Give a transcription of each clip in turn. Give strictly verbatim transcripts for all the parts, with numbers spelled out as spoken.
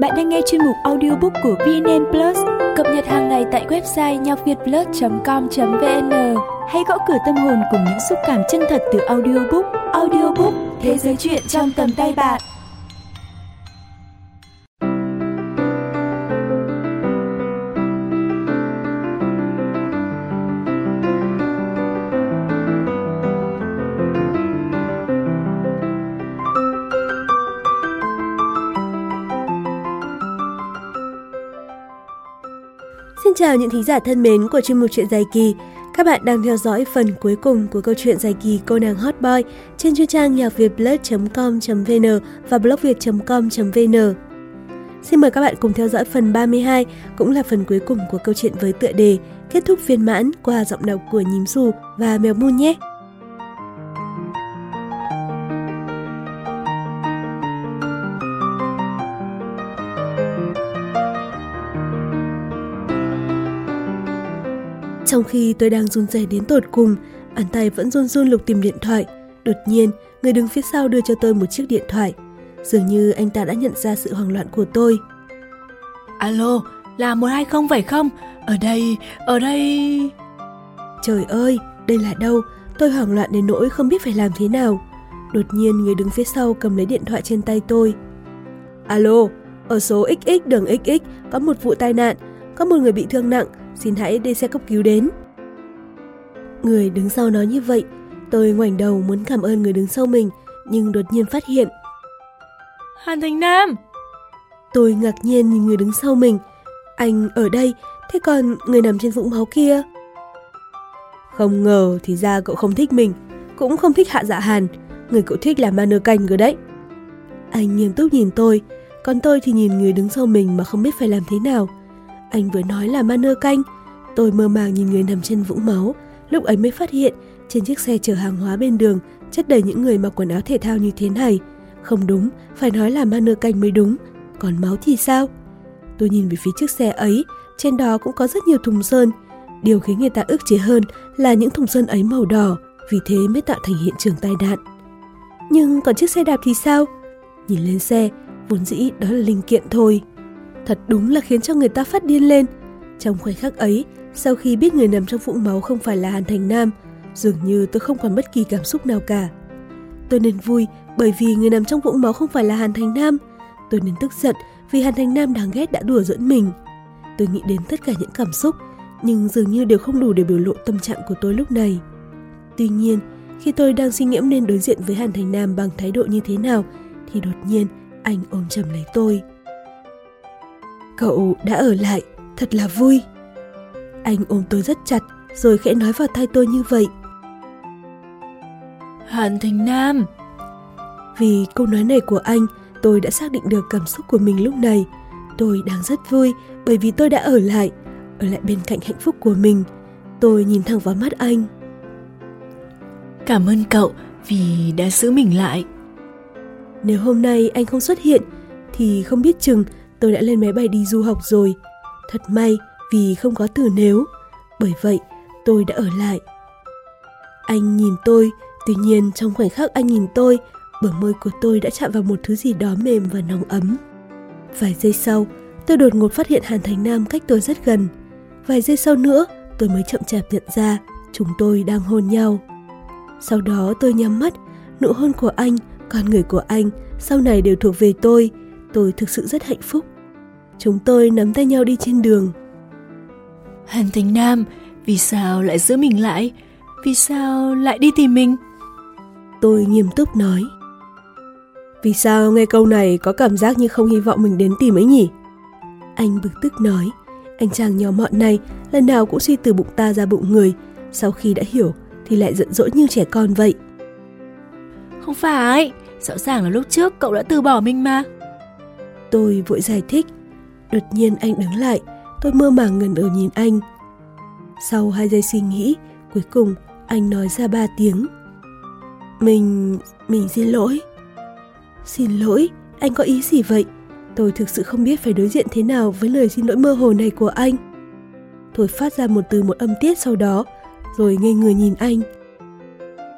Bạn đang nghe chuyên mục audiobook của vê en en Plus, cập nhật hàng ngày tại website nhacvietplus chấm com chấm vn. Hãy gõ cửa tâm hồn cùng những xúc cảm chân thật từ audiobook. Audiobook, thế giới truyện trong tầm tay bạn. Xin chào những thính giả thân mến của chuyên mục Chuyện Dài Kỳ. Các bạn đang theo dõi phần cuối cùng của câu chuyện dài kỳ Cô nàng hot boy trên chuyên trang nhacvietplus chấm com chấm vn và blogviet chấm com chấm vn. Xin mời các bạn cùng theo dõi phần ba mươi hai, cũng là phần cuối cùng của câu chuyện với tựa đề kết thúc viên mãn qua giọng đọc của Nhím Xù và Mèo Moon nhé. Trong khi tôi đang run rẩy đến tột cùng, bàn tay vẫn run run lục tìm điện thoại. Đột nhiên, người đứng phía sau đưa cho tôi một chiếc điện thoại. Dường như anh ta đã nhận ra sự hoảng loạn của tôi. Alo, là một hai không phải không? Ở đây, ở đây... Trời ơi, đây là đâu? Tôi hoảng loạn đến nỗi không biết phải làm thế nào. Đột nhiên, người đứng phía sau cầm lấy điện thoại trên tay tôi. Alo, ở số ích ích đường ích ích có một vụ tai nạn, có một người bị thương nặng. Xin hãy đi xe cấp cứu đến. Người đứng sau nói như vậy. Tôi ngoảnh đầu muốn cảm ơn người đứng sau mình, nhưng đột nhiên phát hiện Hàn Thành Nam. Tôi ngạc nhiên nhìn người đứng sau mình. Anh ở đây, thế còn người nằm trên vũng máu kia? Không ngờ thì ra cậu không thích mình, cũng không thích Hạ Dạ Hàn. Người cậu thích là Ma Nơ Canh rồi đấy. Anh nghiêm túc nhìn tôi, còn tôi thì nhìn người đứng sau mình mà không biết phải làm thế nào. Anh vừa nói là Ma Nơ Canh. Tôi mơ màng nhìn người nằm trên vũng máu. Lúc ấy mới phát hiện trên chiếc xe chở hàng hóa bên đường chất đầy những người mặc quần áo thể thao như thế này. Không đúng, phải nói là Ma Nơ Canh mới đúng. Còn máu thì sao? Tôi nhìn về phía chiếc xe ấy, trên đó cũng có rất nhiều thùng sơn. Điều khiến người ta ức chế hơn là những thùng sơn ấy màu đỏ, vì thế mới tạo thành hiện trường tai nạn. Nhưng còn chiếc xe đạp thì sao? Nhìn lên xe, vốn dĩ đó là linh kiện thôi. Thật đúng là khiến cho người ta phát điên lên. Trong khoảnh khắc ấy, sau khi biết người nằm trong vũng máu không phải là Hàn Thành Nam, dường như tôi không còn bất kỳ cảm xúc nào cả. Tôi nên vui bởi vì người nằm trong vũng máu không phải là Hàn Thành Nam. Tôi nên tức giận vì Hàn Thành Nam đáng ghét đã đùa giỡn mình. Tôi nghĩ đến tất cả những cảm xúc, nhưng dường như đều không đủ để biểu lộ tâm trạng của tôi lúc này. Tuy nhiên, khi tôi đang suy nghĩ nên đối diện với Hàn Thành Nam bằng thái độ như thế nào, thì đột nhiên anh ôm chầm lấy tôi. Cậu đã ở lại, thật là vui. Anh ôm tôi rất chặt, rồi khẽ nói vào tai tôi như vậy. Hàn Thành Nam. Vì câu nói này của anh, tôi đã xác định được cảm xúc của mình lúc này. Tôi đang rất vui bởi vì tôi đã ở lại, ở lại bên cạnh hạnh phúc của mình. Tôi nhìn thẳng vào mắt anh. Cảm ơn cậu vì đã giữ mình lại. Nếu hôm nay anh không xuất hiện, thì không biết chừng tôi đã lên máy bay đi du học rồi. Thật may vì không có từ nếu. Bởi vậy tôi đã ở lại. Anh nhìn tôi. Tuy nhiên trong khoảnh khắc anh nhìn tôi, bờ môi của tôi đã chạm vào một thứ gì đó mềm và nóng ấm. Vài giây sau, tôi đột ngột phát hiện Hàn Thành Nam cách tôi rất gần. Vài giây sau nữa, tôi mới chậm chạp nhận ra chúng tôi đang hôn nhau. Sau đó tôi nhắm mắt. Nụ hôn của anh, con người của anh sau này đều thuộc về tôi. Tôi thực sự rất hạnh phúc. Chúng tôi nắm tay nhau đi trên đường. Hàn Thành Nam, vì sao lại giữ mình lại? Vì sao lại đi tìm mình? Tôi nghiêm túc nói. Vì sao nghe câu này có cảm giác như không hy vọng mình đến tìm ấy nhỉ? Anh bực tức nói. Anh chàng nhỏ mọn này lần nào cũng suy từ bụng ta ra bụng người. Sau khi đã hiểu thì lại giận dỗi như trẻ con vậy. Không phải, rõ ràng là lúc trước cậu đã từ bỏ mình mà. Tôi vội giải thích. Đột nhiên anh đứng lại. Tôi mơ màng ngẩn ngơ nhìn anh. Sau hai giây suy nghĩ, cuối cùng anh nói ra ba tiếng. Mình... mình xin lỗi. Xin lỗi? Anh có ý gì vậy? Tôi thực sự không biết phải đối diện thế nào với lời xin lỗi mơ hồ này của anh. Tôi phát ra một từ một âm tiết sau đó, rồi ngây người nhìn anh.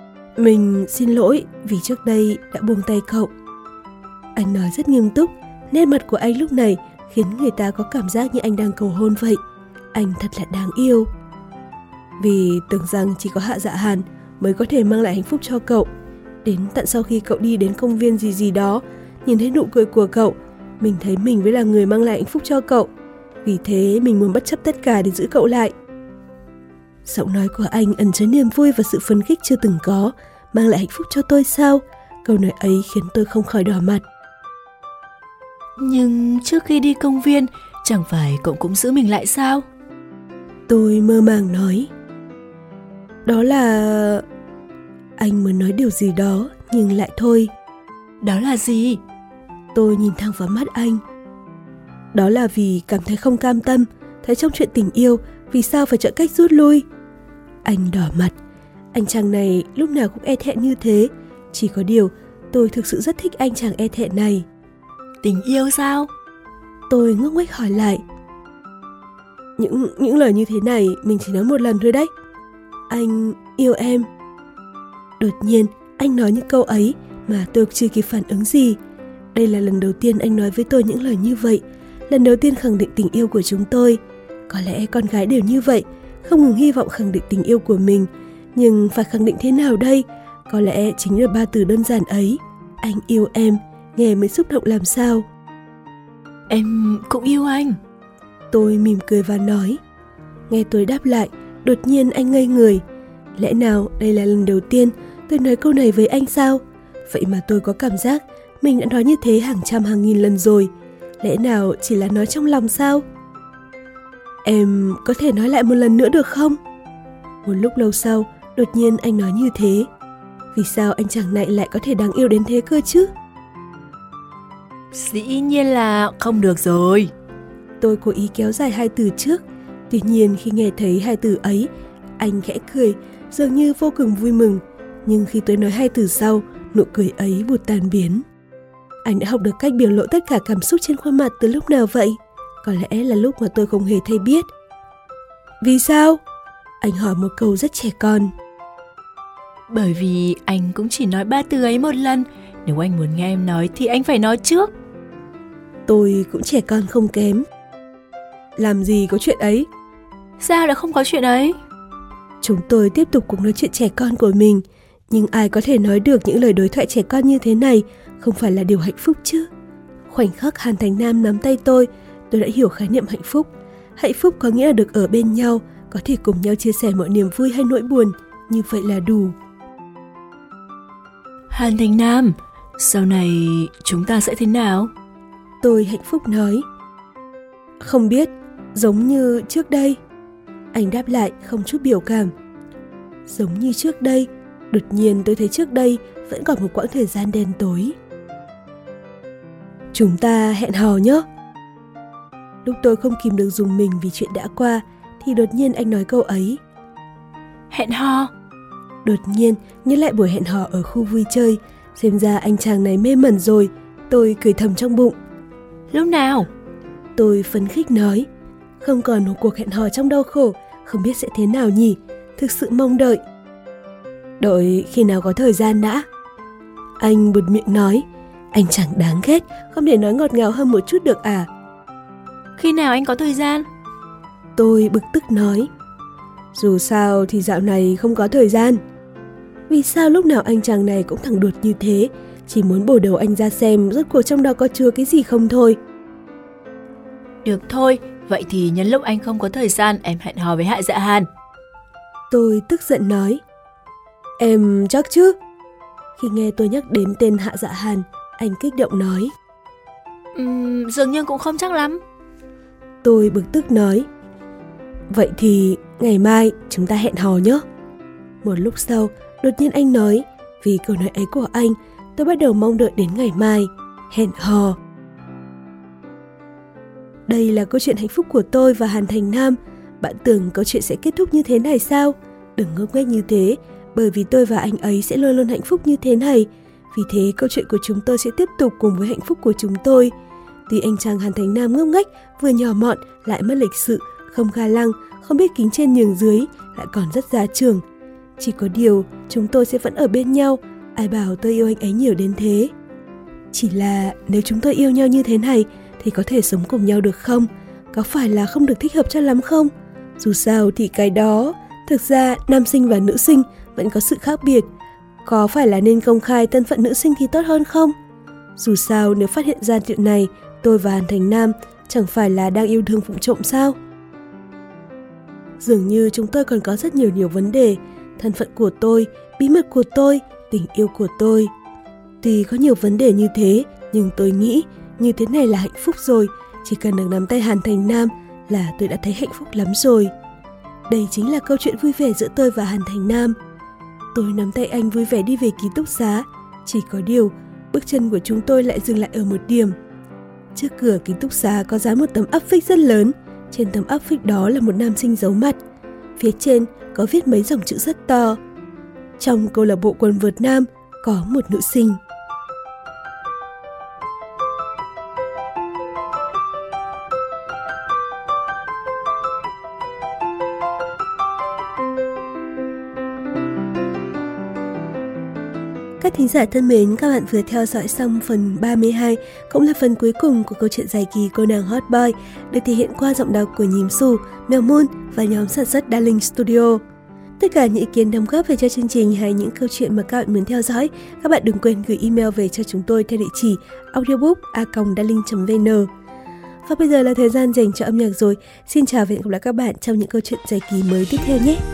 Mình xin lỗi vì trước đây đã buông tay cậu. Anh nói rất nghiêm túc, Nét mặt của anh lúc này khiến người ta có cảm giác như anh đang cầu hôn vậy. Anh thật là đáng yêu. Vì tưởng rằng chỉ có Hạ Dạ Hàn mới có thể mang lại hạnh phúc cho cậu. Đến tận sau khi cậu đi đến công viên gì gì đó, nhìn thấy nụ cười của cậu, mình thấy mình mới là người mang lại hạnh phúc cho cậu. Vì thế mình muốn bất chấp tất cả để giữ cậu lại. Giọng nói của anh ẩn chứa niềm vui và sự phấn khích chưa từng có. Mang lại hạnh phúc cho tôi sao? Câu nói ấy khiến tôi không khỏi đỏ mặt. Nhưng trước khi đi công viên, chẳng phải cậu cũng giữ mình lại sao? Tôi mơ màng nói. Đó là... Anh muốn nói điều gì đó, nhưng lại thôi. Đó là gì? Tôi nhìn thẳng vào mắt anh. Đó là vì cảm thấy không cam tâm, thấy trong chuyện tình yêu, vì sao phải chọn cách rút lui. Anh đỏ mặt. Anh chàng này lúc nào cũng e thẹn như thế. Chỉ có điều, tôi thực sự rất thích anh chàng e thẹn này. Tình yêu sao? Tôi ngước nghếch hỏi lại. Những, những lời như thế này mình chỉ nói một lần thôi đấy. Anh yêu em. Đột nhiên, anh nói những câu ấy mà tôi chưa kịp phản ứng gì. Đây là lần đầu tiên anh nói với tôi những lời như vậy. Lần đầu tiên khẳng định tình yêu của chúng tôi. Có lẽ con gái đều như vậy, không ngừng hy vọng khẳng định tình yêu của mình. Nhưng phải khẳng định thế nào đây? Có lẽ chính là ba từ đơn giản ấy. Anh yêu em, nghe mới xúc động làm sao. Em cũng yêu anh. Tôi mỉm cười và nói. Nghe tôi đáp lại, đột nhiên anh ngây người. Lẽ nào đây là lần đầu tiên tôi nói câu này với anh sao? Vậy mà tôi có cảm giác mình đã nói như thế hàng trăm hàng nghìn lần rồi. Lẽ nào chỉ là nói trong lòng sao? Em có thể nói lại một lần nữa được không? Một lúc lâu sau, đột nhiên anh nói như thế. Vì sao anh chàng này lại có thể đáng yêu đến thế cơ chứ? Dĩ nhiên là không được rồi. Tôi cố ý kéo dài hai từ trước. Tuy nhiên khi nghe thấy hai từ ấy, anh khẽ cười, dường như vô cùng vui mừng. Nhưng khi tôi nói hai từ sau, nụ cười ấy vụt tan biến. Anh đã học được cách biểu lộ tất cả cảm xúc trên khuôn mặt từ lúc nào vậy? Có lẽ là lúc mà tôi không hề hay biết. Vì sao? Anh hỏi một câu rất trẻ con. Bởi vì anh cũng chỉ nói ba từ ấy một lần. Nếu anh muốn nghe em nói thì anh phải nói trước. Tôi cũng trẻ con không kém. Làm gì có chuyện ấy? Sao đã không có chuyện ấy? Chúng tôi tiếp tục cuộc nói chuyện trẻ con của mình. Nhưng ai có thể nói được những lời đối thoại trẻ con như thế này không phải là điều hạnh phúc chứ? Khoảnh khắc Hàn Thành Nam nắm tay tôi, tôi đã hiểu khái niệm hạnh phúc. Hạnh phúc có nghĩa là được ở bên nhau, có thể cùng nhau chia sẻ mọi niềm vui hay nỗi buồn. Như vậy là đủ. Hàn Thành Nam, sau này chúng ta sẽ thế nào? Tôi hạnh phúc nói. Không biết, giống như trước đây. Anh đáp lại không chút biểu cảm. Giống như trước đây. Đột nhiên tôi thấy trước đây vẫn còn một quãng thời gian đen tối. Chúng ta hẹn hò nhé. Lúc tôi không kìm được dùng mình vì chuyện đã qua, thì đột nhiên anh nói câu ấy. Hẹn hò? Đột nhiên nhớ lại buổi hẹn hò ở khu vui chơi. Xem ra anh chàng này mê mẩn rồi. Tôi cười thầm trong bụng. Lúc nào? Tôi phấn khích nói. Không còn một cuộc hẹn hò trong đau khổ. Không biết sẽ thế nào nhỉ. Thực sự mong đợi. Đợi khi nào có thời gian đã. Anh buột miệng nói. Anh chẳng đáng ghét, không thể nói ngọt ngào hơn một chút được à? Khi nào anh có thời gian? Tôi bực tức nói. Dù sao thì dạo này không có thời gian. Vì sao lúc nào anh chàng này cũng thẳng đuột như thế? Chỉ muốn bổ đầu anh ra xem rốt cuộc trong đó có chứa cái gì không thôi. Được thôi, vậy thì nhân lúc anh không có thời gian em hẹn hò với Hạ Dạ Hàn. Tôi tức giận nói. Em chắc chứ? Khi nghe tôi nhắc đến tên Hạ Dạ Hàn, anh kích động nói. Uhm, dường như cũng không chắc lắm. Tôi bực tức nói. Vậy thì ngày mai chúng ta hẹn hò nhé. Một lúc sau, đột nhiên anh nói. Vì câu nói ấy của anh, tôi bắt đầu mong đợi đến ngày mai. Hẹn hò. Đây là câu chuyện hạnh phúc của tôi và Hàn Thành Nam. Bạn tưởng câu chuyện sẽ kết thúc như thế này sao? Đừng ngốc nghếch như thế, bởi vì tôi và anh ấy sẽ luôn luôn hạnh phúc như thế này. Vì thế câu chuyện của chúng tôi sẽ tiếp tục cùng với hạnh phúc của chúng tôi. Tuy anh chàng Hàn Thành Nam ngốc nghếch, vừa nhỏ mọn, lại mất lịch sự, không ga lăng, không biết kính trên nhường dưới, lại còn rất gia trưởng. Chỉ có điều, chúng tôi sẽ vẫn ở bên nhau. Ai bảo tôi yêu anh ấy nhiều đến thế. Chỉ là nếu chúng tôi yêu nhau như thế này thì có thể sống cùng nhau được không? Có phải là không được thích hợp cho lắm không? Dù sao thì cái đó, thực ra nam sinh và nữ sinh vẫn có sự khác biệt. Có phải là nên công khai thân phận nữ sinh thì tốt hơn không? Dù sao nếu phát hiện ra chuyện này, tôi và Hàn Thành Nam chẳng phải là đang yêu đương vụng trộm sao? Dường như chúng tôi còn có rất nhiều nhiều vấn đề. Thân phận của tôi, bí mật của tôi, tình yêu của tôi. Tuy có nhiều vấn đề như thế, nhưng tôi nghĩ như thế này là hạnh phúc rồi. Chỉ cần được nắm tay Hàn Thành Nam là tôi đã thấy hạnh phúc lắm rồi. Đây chính là câu chuyện vui vẻ giữa tôi và Hàn Thành Nam. Tôi nắm tay anh vui vẻ đi về ký túc xá. Chỉ có điều, bước chân của chúng tôi lại dừng lại ở một điểm. Trước cửa ký túc xá có dán một tấm áp phích rất lớn. Trên tấm áp phích đó là một nam sinh giấu mặt. Phía trên có viết mấy dòng chữ rất to. Trong câu lạc bộ quần vợt nam có một nữ sinh. Các thính giả thân mến, các bạn vừa theo dõi xong phần ba mươi hai, cũng là phần cuối cùng của câu chuyện dài kỳ Cô nàng Hot Boy, được thể hiện qua giọng đọc của Nhím Xù, Mèo Moon và nhóm sản xuất Darling Studio. Tất cả những ý kiến đóng góp về cho chương trình hay những câu chuyện mà các bạn muốn theo dõi, các bạn đừng quên gửi email về cho chúng tôi theo địa chỉ audiobook a còng darling chấm vn. Và bây giờ là thời gian dành cho âm nhạc rồi. Xin chào và hẹn gặp lại các bạn trong những câu chuyện dài kỳ mới tiếp theo nhé.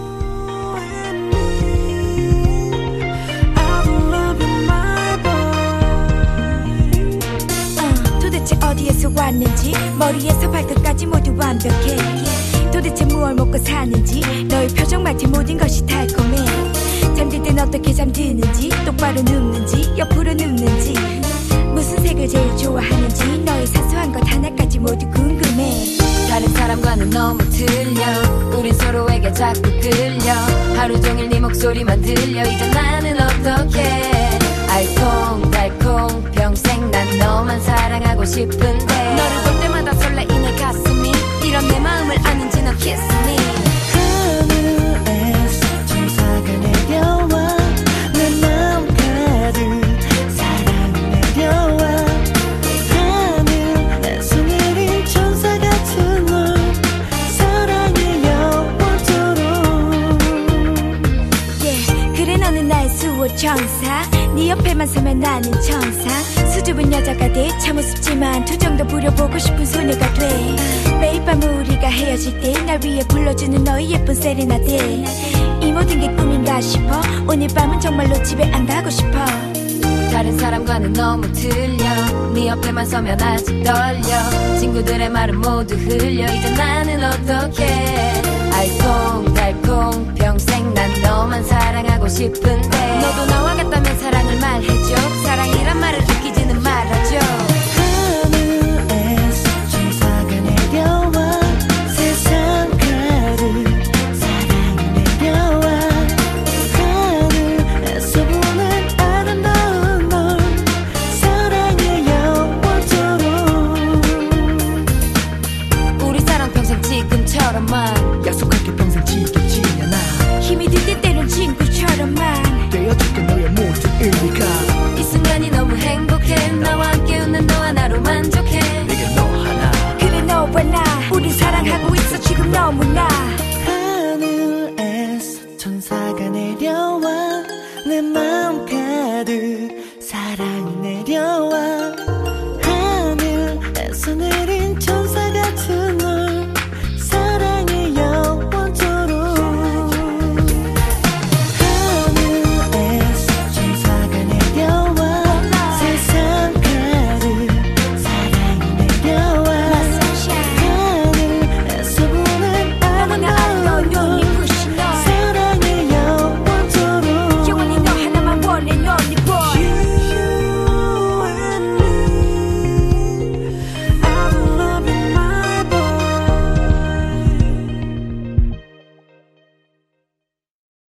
어디에서 왔는지 머리에서 발끝까지 모두 완벽해 도대체 무얼 먹고 사는지 너의 표정 말투 모든 것이 달콤해 잠들 땐 어떻게 잠드는지 똑바로 눕는지 옆으로 눕는지 무슨 색을 제일 좋아하는지 너의 사소한 것 하나까지 모두 궁금해 다른 사람과는 너무 틀려 우린 서로에게 자꾸 끌려 하루 종일 네 목소리만 들려 이제 나는 어떡해 알콩달콩 평생 난 너만 사랑하고 싶은데 너를 볼 때마다 설레이네 가슴이 이런 내 마음을 아는지 너 kiss me 하늘에서 천사가 내려와 내 마음 가득 사랑이 내려와 하늘에서 내린 천사 같은 널 사랑해 영원토록 yeah, 그래 너는 나의 수호천사 네 옆에만 서면 나는 천사 수줍은 여자가 돼 참우습지만 투정도 부려보고 싶은 소녀가 돼 매일 밤 우리가 헤어질 때 날 위해 불러주는 너의 예쁜 세레나데 이 모든 게 꿈인가 싶어 오늘 밤은 정말로 집에 안 가고 싶어 다른 사람과는 너무 틀려 네 옆에만 서면 아직 떨려 친구들의 말은 모두 흘려 이제 나는 어떡해 알콩달콩 평생 난 너만 사랑하고 싶은데 너도 나와 같다면 사랑을 말해줘 사랑이란 말을 웃기지는 말아줘 하늘에서 천사가 내려와 세상 가득 사랑이 내려와 하늘에서 보는 아름다운 널 사랑해 영원토록 우리 사랑 평생 지금처럼만 약속할게 평생 지겹지 않아 힘이 들 때 때론 친구처럼만 되어줄게 너의 모든 의미가 이 순간이 너무 행복해 나와 함께 웃는 너 하나로 만족해 내게 너 하나 그래 너와 나 우린 사랑하고 있어 지금 너무나 하늘에서 천사가 내려와 내 마음 가득